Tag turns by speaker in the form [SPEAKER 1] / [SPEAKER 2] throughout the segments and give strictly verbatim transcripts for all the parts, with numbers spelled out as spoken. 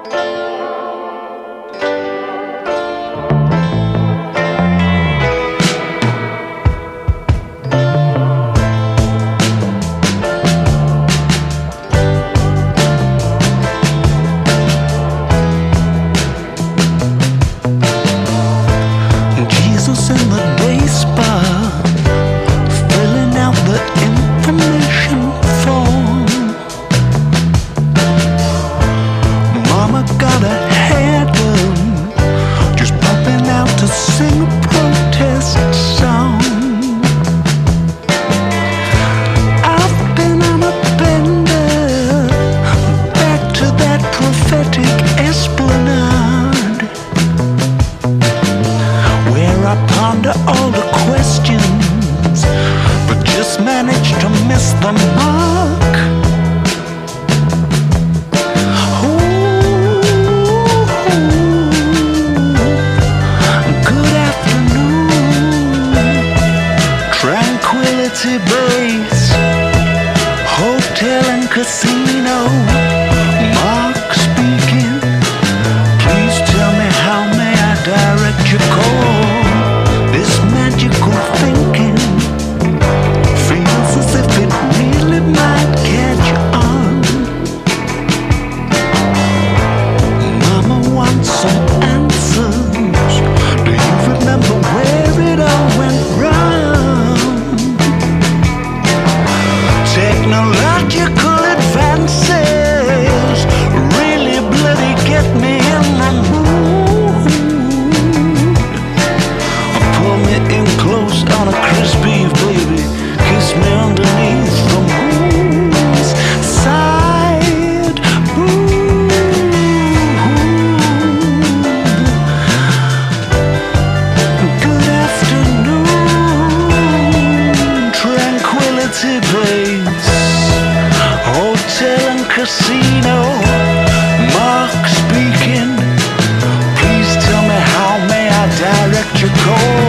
[SPEAKER 1] All the questions, but just managed to miss the mark. Ooh, good afternoon, Tranquility Base Hotel and Casino. Mark speaking. Please tell me, how may I direct your call? This magical thinking feels as if it really might catch on. Mama wants some answers. Do you remember where it all went wrong? Technological advances really bloody get me in the mood. Pull me in close on a crisp eve, baby. Kiss me underneath the moon's side. Ooh. Good afternoon, Tranquility Base Hotel and Casino. Mark speaking. Please tell me, how may I direct your call?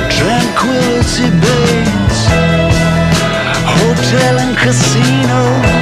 [SPEAKER 1] Base Hotel and Casino.